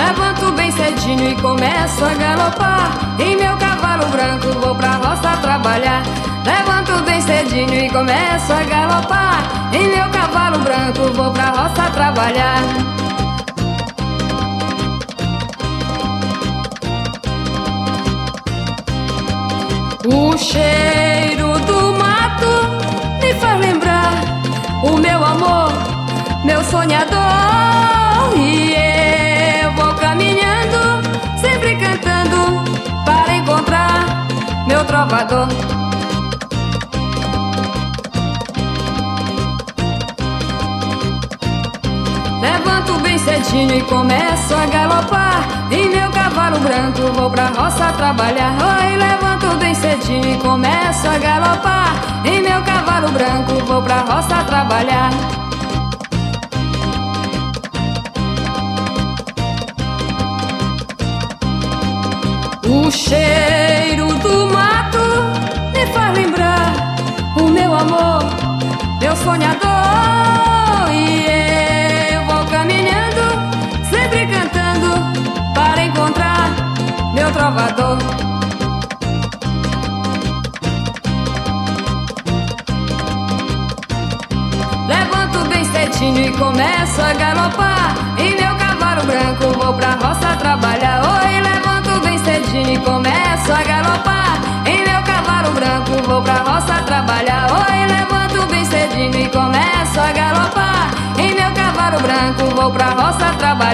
Levanto bem cedinho e começo a galopar. Em meu cavalo branco vou pra roça trabalhar. Levanto bem cedinho e começo a galopar. Em meu cavalo branco vou pra roça trabalhar. O cheiro do mato me faz lembrar o meu amor, meu sonhador. E eu vou caminhando, sempre cantando, para encontrar meu trovador. Levanto bem cedinho e começo a galopar. Em meu cavalo branco vou pra roça trabalhar. Oi, levanto bem cedinho e começo a galopar. Em meu cavalo branco vou pra roça trabalhar. O cheiro do mato me faz lembrar o meu amor, meu sonhador. E eu vou caminhando, sempre cantando, para encontrar meu trovador. Levanto bem cedinho e começo a galopar. Em meu cavalo branco vou pra roça trabalhar. Oi, levanto bem cedinho e começo a galopar. Em meu cavalo branco vou pra roça trabalhar. Oi, levanto bem cedinho e começo a galopar. Em meu cavalo branco vou pra roça trabalhar.